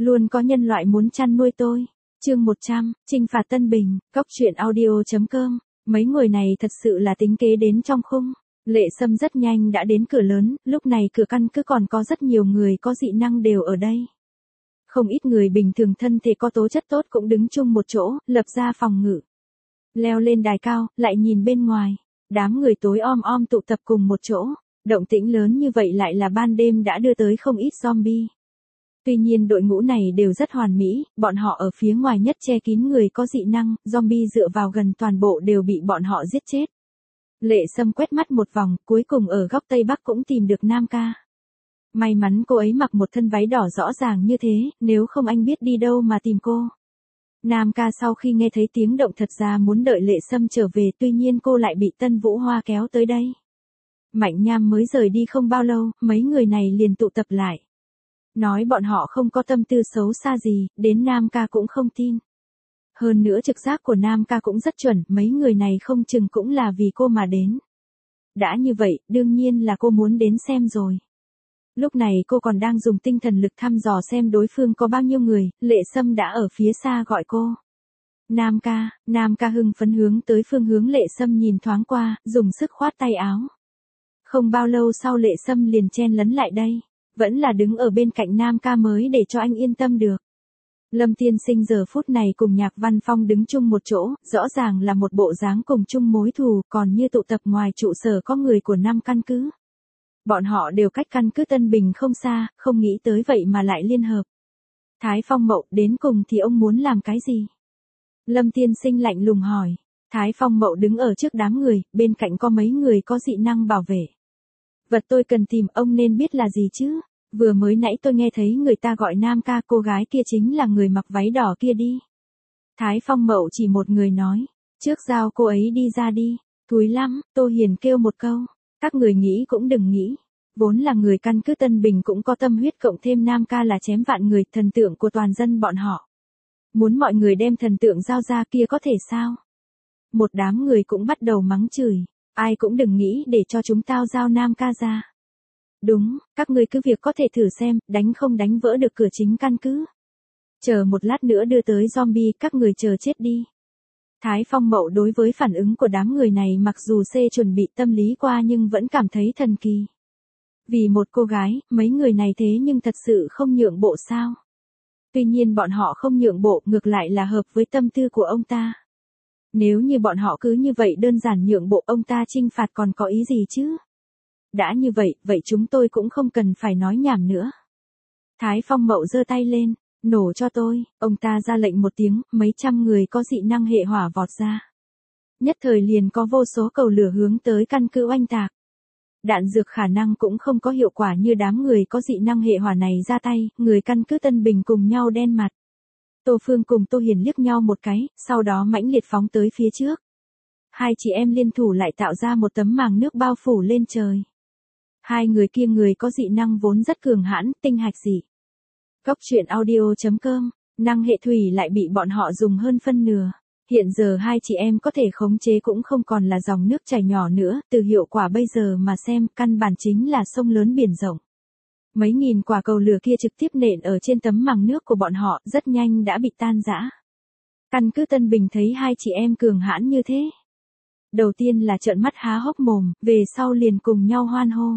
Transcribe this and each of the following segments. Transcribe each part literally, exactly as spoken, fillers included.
Luôn có nhân loại muốn chăn nuôi tôi. Chương một trăm, Chinh phạt Tân Bình, Cóc truyện audio.com. Mấy người này thật sự là tính kế đến trong khung. Lệ Sâm rất nhanh đã đến cửa lớn, lúc này cửa căn cứ còn có rất nhiều người có dị năng đều ở đây. Không ít người bình thường thân thể có tố chất tốt cũng đứng chung một chỗ, lập ra phòng ngự. Leo lên đài cao, lại nhìn bên ngoài. Đám người tối om om tụ tập cùng một chỗ. Động tĩnh lớn như vậy lại là ban đêm đã đưa tới không ít zombie. Tuy nhiên đội ngũ này đều rất hoàn mỹ, bọn họ ở phía ngoài nhất che kín người có dị năng, zombie dựa vào gần toàn bộ đều bị bọn họ giết chết. Lệ Sâm quét mắt một vòng, cuối cùng ở góc Tây Bắc cũng tìm được Nam Ca. May mắn cô ấy mặc một thân váy đỏ rõ ràng như thế, nếu không anh biết đi đâu mà tìm cô. Nam Ca sau khi nghe thấy tiếng động thật ra muốn đợi Lệ Sâm trở về, tuy nhiên cô lại bị Tân Vũ Hoa kéo tới đây. Mạnh Nham mới rời đi không bao lâu, mấy người này liền tụ tập lại. Nói bọn họ không có tâm tư xấu xa gì, đến Nam Ca cũng không tin. Hơn nữa trực giác của Nam Ca cũng rất chuẩn, mấy người này không chừng cũng là vì cô mà đến. Đã như vậy, đương nhiên là cô muốn đến xem rồi. Lúc này cô còn đang dùng tinh thần lực thăm dò xem đối phương có bao nhiêu người, Lệ Sâm đã ở phía xa gọi cô. Nam Ca, Nam Ca hưng phấn hướng tới phương hướng Lệ Sâm nhìn thoáng qua, dùng sức khoát tay áo. Không bao lâu sau Lệ Sâm liền chen lấn lại đây. Vẫn là đứng ở bên cạnh Nam Ca mới để cho anh yên tâm được. Lâm Tiên Sinh giờ phút này cùng Nhạc Văn Phong đứng chung một chỗ, rõ ràng là một bộ dáng cùng chung mối thù, còn như tụ tập ngoài trụ sở có người của năm căn cứ. Bọn họ đều cách căn cứ Tân Bình không xa, không nghĩ tới vậy mà lại liên hợp. Thái Phong Mậu, đến cùng thì ông muốn làm cái gì? Lâm Tiên Sinh lạnh lùng hỏi. Thái Phong Mậu đứng ở trước đám người, bên cạnh có mấy người có dị năng bảo vệ. Vật tôi cần tìm ông nên biết là gì chứ? Vừa mới nãy tôi nghe thấy người ta gọi Nam Ca, cô gái kia chính là người mặc váy đỏ kia đi. Thái Phong Mậu chỉ một người nói. Trước giao cô ấy đi ra đi. Thúi lắm, Tô Hiền kêu một câu. Các người nghĩ cũng đừng nghĩ. Vốn là người căn cứ Tân Bình cũng có tâm huyết, cộng thêm Nam Ca là chém vạn người, thần tượng của toàn dân bọn họ. Muốn mọi người đem thần tượng giao ra kia có thể sao? Một đám người cũng bắt đầu mắng chửi. Ai cũng đừng nghĩ để cho chúng tao giao Nam Ca ra. Đúng, các ngươi cứ việc có thể thử xem, đánh không đánh vỡ được cửa chính căn cứ. Chờ một lát nữa đưa tới zombie, các người chờ chết đi. Thái Phong Mậu đối với phản ứng của đám người này mặc dù C chuẩn bị tâm lý qua nhưng vẫn cảm thấy thần kỳ. Vì một cô gái, mấy người này thế nhưng thật sự không nhượng bộ sao? Tuy nhiên bọn họ không nhượng bộ, ngược lại là hợp với tâm tư của ông ta. Nếu như bọn họ cứ như vậy đơn giản nhượng bộ, ông ta trinh phạt còn có ý gì chứ? Đã như vậy, vậy chúng tôi cũng không cần phải nói nhảm nữa. Thái Phong Mậu giơ tay lên, nổ cho tôi, ông ta ra lệnh một tiếng, mấy trăm người có dị năng hệ hỏa vọt ra. Nhất thời liền có vô số cầu lửa hướng tới căn cứ oanh tạc. Đạn dược khả năng cũng không có hiệu quả như đám người có dị năng hệ hỏa này ra tay, người căn cứ Tân Bình cùng nhau đen mặt. Tô Phương cùng Tô Hiền liếc nhau một cái, sau đó mãnh liệt phóng tới phía trước. Hai chị em liên thủ lại tạo ra một tấm màng nước bao phủ lên trời. Hai người kia người có dị năng vốn rất cường hãn, tinh hạch dị. Cóc truyện audio.com, năng hệ thủy lại bị bọn họ dùng hơn phân nửa. Hiện giờ hai chị em có thể khống chế cũng không còn là dòng nước chảy nhỏ nữa, từ hiệu quả bây giờ mà xem, căn bản chính là sông lớn biển rộng. Mấy nghìn quả cầu lửa kia trực tiếp nện ở trên tấm màng nước của bọn họ, rất nhanh đã bị tan rã. Căn cứ Tân Bình thấy hai chị em cường hãn như thế. Đầu tiên là trợn mắt há hốc mồm, về sau liền cùng nhau hoan hô.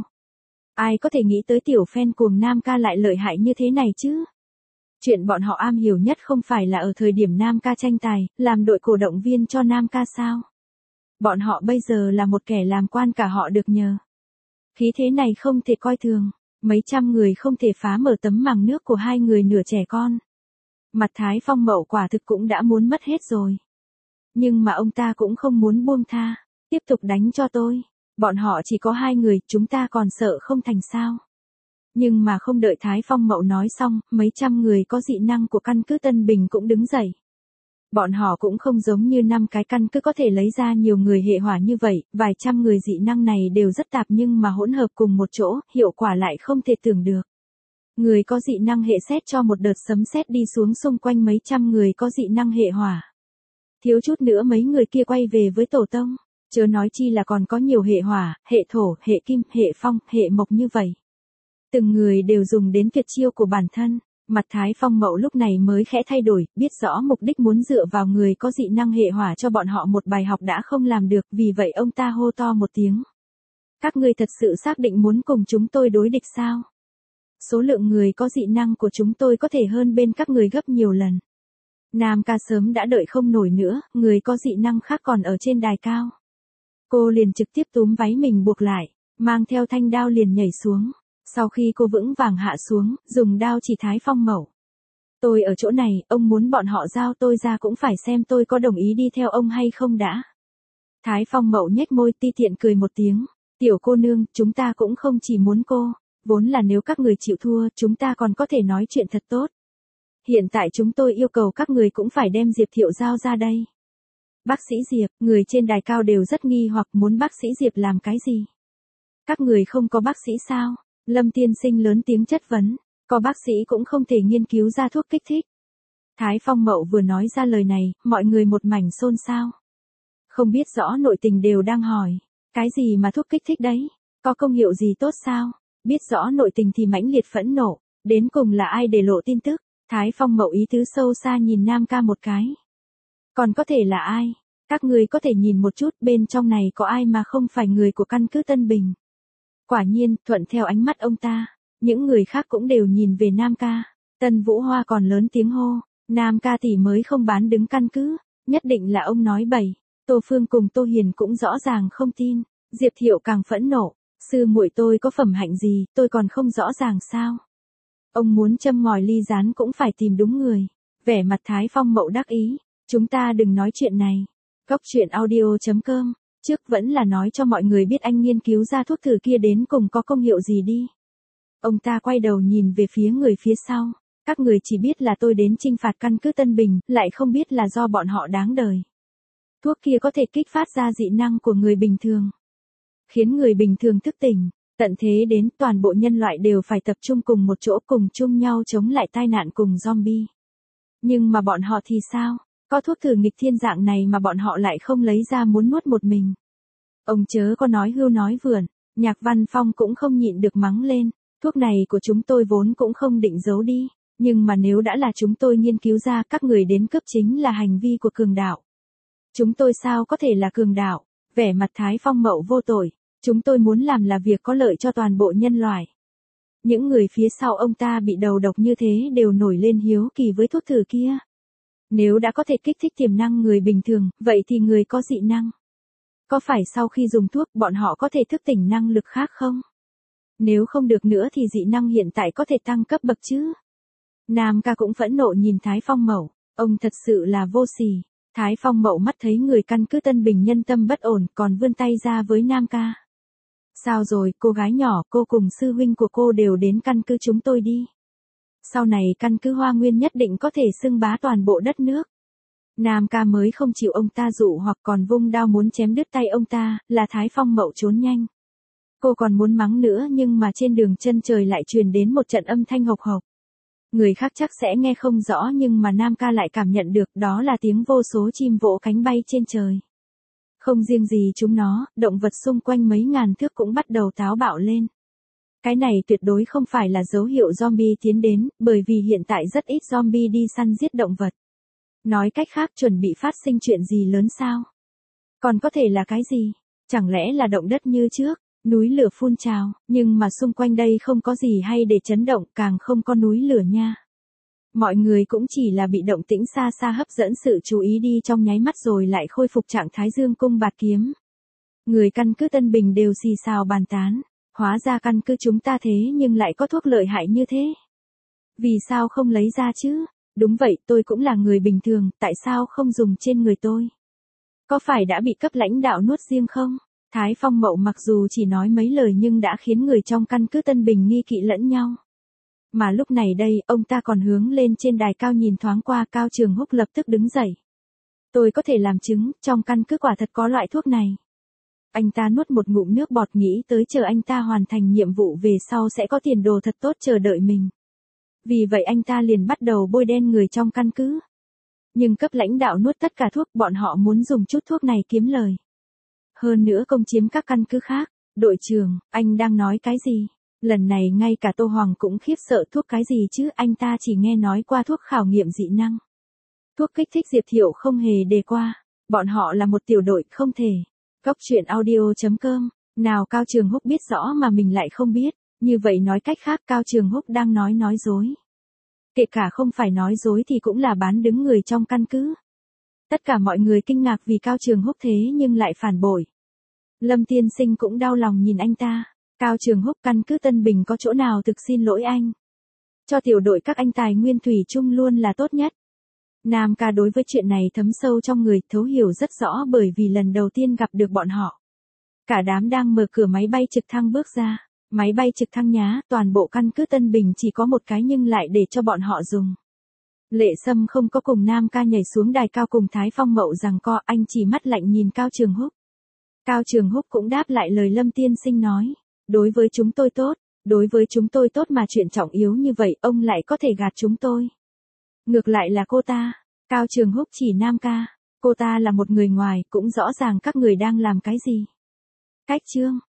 Ai có thể nghĩ tới tiểu fan cuồng Nam Ca lại lợi hại như thế này chứ? Chuyện bọn họ am hiểu nhất không phải là ở thời điểm Nam Ca tranh tài, làm đội cổ động viên cho Nam Ca sao? Bọn họ bây giờ là một kẻ làm quan cả họ được nhờ. Khí thế này không thể coi thường, mấy trăm người không thể phá mở tấm màng nước của hai người nửa trẻ con. Mặt Thái Phong Mậu quả thực cũng đã muốn mất hết rồi. Nhưng mà ông ta cũng không muốn buông tha, tiếp tục đánh cho tôi. Bọn họ chỉ có hai người, chúng ta còn sợ không thành sao? Nhưng mà không đợi Thái Phong Mậu nói xong, mấy trăm người có dị năng của căn cứ Tân Bình cũng đứng dậy. Bọn họ cũng không giống như năm cái căn cứ có thể lấy ra nhiều người hệ hỏa như vậy, vài trăm người dị năng này đều rất tạp nhưng mà hỗn hợp cùng một chỗ, hiệu quả lại không thể tưởng được. Người có dị năng hệ sét cho một đợt sấm sét đi xuống xung quanh mấy trăm người có dị năng hệ hỏa. Thiếu chút nữa mấy người kia quay về với tổ tông, chớ nói chi là còn có nhiều hệ hỏa, hệ thổ, hệ kim, hệ phong, hệ mộc như vậy. Từng người đều dùng đến tuyệt chiêu của bản thân, Mặt Thái Phong Mậu lúc này mới khẽ thay đổi, biết rõ mục đích muốn dựa vào người có dị năng hệ hỏa cho bọn họ một bài học đã không làm được, vì vậy ông ta hô to một tiếng. Các ngươi thật sự xác định muốn cùng chúng tôi đối địch sao? Số lượng người có dị năng của chúng tôi có thể hơn bên các người gấp nhiều lần. Nam ca sớm đã đợi không nổi nữa, người có dị năng khác còn ở trên đài cao. Cô liền trực tiếp túm váy mình buộc lại, mang theo thanh đao liền nhảy xuống. Sau khi cô vững vàng hạ xuống, dùng đao chỉ Thái Phong Mậu. Tôi ở chỗ này, ông muốn bọn họ giao tôi ra cũng phải xem tôi có đồng ý đi theo ông hay không đã. Thái Phong Mậu nhếch môi ti tiện cười một tiếng. Tiểu cô nương, chúng ta cũng không chỉ muốn cô. Vốn là nếu các người chịu thua, chúng ta còn có thể nói chuyện thật tốt. Hiện tại chúng tôi yêu cầu các người cũng phải đem Diệp Thiệu giao ra đây. Bác sĩ Diệp, người trên đài cao đều rất nghi hoặc muốn bác sĩ Diệp làm cái gì. Các người không có bác sĩ sao? Lâm tiên sinh lớn tiếng chất vấn, có bác sĩ cũng không thể nghiên cứu ra thuốc kích thích. Thái Phong Mậu vừa nói ra lời này, mọi người một mảnh xôn xao. Không biết rõ nội tình đều đang hỏi, cái gì mà thuốc kích thích đấy, có công hiệu gì tốt sao? Biết rõ nội tình thì mãnh liệt phẫn nộ, đến cùng là ai để lộ tin tức? Thái Phong Mậu ý tứ sâu xa nhìn Nam ca một cái. Còn có thể là ai? Các người có thể nhìn một chút bên trong này có ai mà không phải người của căn cứ Tân Bình. Quả nhiên, thuận theo ánh mắt ông ta, những người khác cũng đều nhìn về Nam ca. Tân Vũ Hoa còn lớn tiếng hô, Nam ca tỷ mới không bán đứng căn cứ, nhất định là ông nói bậy. Tô Phương cùng Tô Hiền cũng rõ ràng không tin, Diệp Thiệu càng phẫn nộ, sư muội tôi có phẩm hạnh gì, tôi còn không rõ ràng sao? Ông muốn châm ngòi ly rán cũng phải tìm đúng người. Vẻ mặt Thái Phong Mậu đắc ý, chúng ta đừng nói chuyện này. Góc truyện audio chấm com. Trước vẫn là nói cho mọi người biết anh nghiên cứu ra thuốc thử kia đến cùng có công hiệu gì đi. Ông ta quay đầu nhìn về phía người phía sau. Các người chỉ biết là tôi đến chinh phạt căn cứ Tân Bình, lại không biết là do bọn họ đáng đời. Thuốc kia có thể kích phát ra dị năng của người bình thường. Khiến người bình thường thức tỉnh. Tận thế đến toàn bộ nhân loại đều phải tập trung cùng một chỗ cùng chung nhau chống lại tai nạn cùng zombie. Nhưng mà bọn họ thì sao? Có thuốc thử nghịch thiên dạng này mà bọn họ lại không lấy ra muốn nuốt một mình. Ông chớ có nói hưu nói vượn, Nhạc Văn Phong cũng không nhịn được mắng lên. Thuốc này của chúng tôi vốn cũng không định giấu đi, nhưng mà nếu đã là chúng tôi nghiên cứu ra các người đến cướp chính là hành vi của cường đạo. Chúng tôi sao có thể là cường đạo? Vẻ mặt Thái Phong Mậu vô tội, chúng tôi muốn làm là việc có lợi cho toàn bộ nhân loại. Những người phía sau ông ta bị đầu độc như thế đều nổi lên hiếu kỳ với thuốc thử kia. Nếu đã có thể kích thích tiềm năng người bình thường, vậy thì người có dị năng. Có phải sau khi dùng thuốc bọn họ có thể thức tỉnh năng lực khác không? Nếu không được nữa thì dị năng hiện tại có thể tăng cấp bậc chứ? Nam ca cũng phẫn nộ nhìn Thái Phong Mậu, ông thật sự là vô sỉ. Thái Phong Mậu mắt thấy người căn cứ Tân Bình nhân tâm bất ổn còn vươn tay ra với Nam ca. Sao rồi, cô gái nhỏ, cô cùng sư huynh của cô đều đến căn cứ chúng tôi đi. Sau này căn cứ Hoa Nguyên nhất định có thể xưng bá toàn bộ đất nước. Nam ca mới không chịu ông ta dụ hoặc còn vung đao muốn chém đứt tay ông ta, là Thái Phong Mậu trốn nhanh. Cô còn muốn mắng nữa nhưng mà trên đường chân trời lại truyền đến một trận âm thanh hộc hộc. Người khác chắc sẽ nghe không rõ nhưng mà Nam ca lại cảm nhận được, đó là tiếng vô số chim vỗ cánh bay trên trời. Không riêng gì chúng nó, động vật xung quanh mấy ngàn thước cũng bắt đầu táo bạo lên. Cái này tuyệt đối không phải là dấu hiệu zombie tiến đến, bởi vì hiện tại rất ít zombie đi săn giết động vật. Nói cách khác chuẩn bị phát sinh chuyện gì lớn sao? Còn có thể là cái gì? Chẳng lẽ là động đất như trước, núi lửa phun trào, nhưng mà xung quanh đây không có gì hay để chấn động, càng không có núi lửa nha. Mọi người cũng chỉ là bị động tĩnh xa xa hấp dẫn sự chú ý đi trong nháy mắt rồi lại khôi phục trạng thái dương cung bạt kiếm. Người căn cứ Tân Bình đều xì xào bàn tán, hóa ra căn cứ chúng ta thế nhưng lại có thuốc lợi hại như thế. Vì sao không lấy ra chứ? Đúng vậy, tôi cũng là người bình thường, tại sao không dùng trên người tôi? Có phải đã bị cấp lãnh đạo nuốt riêng không? Thái Phong Mậu mặc dù chỉ nói mấy lời nhưng đã khiến người trong căn cứ Tân Bình nghi kỵ lẫn nhau. Mà lúc này đây, ông ta còn hướng lên trên đài cao nhìn thoáng qua. Cao Trường Húc lập tức đứng dậy. Tôi có thể làm chứng, trong căn cứ quả thật có loại thuốc này. Anh ta nuốt một ngụm nước bọt nghĩ tới chờ anh ta hoàn thành nhiệm vụ về sau sẽ có tiền đồ thật tốt chờ đợi mình. Vì vậy anh ta liền bắt đầu bôi đen người trong căn cứ. Nhưng cấp lãnh đạo nuốt tất cả thuốc, bọn họ muốn dùng chút thuốc này kiếm lời. Hơn nữa công chiếm các căn cứ khác. Đội trưởng, anh đang nói cái gì? Lần này ngay cả Tô Hoàng cũng khiếp sợ, thuốc cái gì chứ, anh ta chỉ nghe nói qua thuốc khảo nghiệm dị năng. Thuốc kích thích Diệp Thiệu không hề đề qua, bọn họ là một tiểu đội không thể. Góc truyện audio.com, nào Cao Trường Húc biết rõ mà mình lại không biết, như vậy nói cách khác Cao Trường Húc đang nói nói dối. Kể cả không phải nói dối thì cũng là bán đứng người trong căn cứ. Tất cả mọi người kinh ngạc vì Cao Trường Húc thế nhưng lại phản bội. Lâm Tiên Sinh cũng đau lòng nhìn anh ta. Cao Trường Húc, căn cứ Tân Bình có chỗ nào thực xin lỗi anh. Cho tiểu đội các anh tài nguyên thủy chung luôn là tốt nhất. Nam ca đối với chuyện này thấm sâu trong người, thấu hiểu rất rõ bởi vì lần đầu tiên gặp được bọn họ. Cả đám đang mở cửa máy bay trực thăng bước ra. Máy bay trực thăng nhá, toàn bộ căn cứ Tân Bình chỉ có một cái nhưng lại để cho bọn họ dùng. Lệ Sâm không có cùng Nam ca nhảy xuống đài cao cùng Thái Phong Mậu rằng co, anh chỉ mắt lạnh nhìn Cao Trường Húc. Cao Trường Húc cũng đáp lại lời Lâm Tiên Sinh nói. Đối với chúng tôi tốt, đối với chúng tôi tốt mà chuyện trọng yếu như vậy ông lại có thể gạt chúng tôi. Ngược lại là cô ta, Cao Trường Húc chỉ Nam ca, cô ta là một người ngoài cũng rõ ràng các người đang làm cái gì. Cách chương.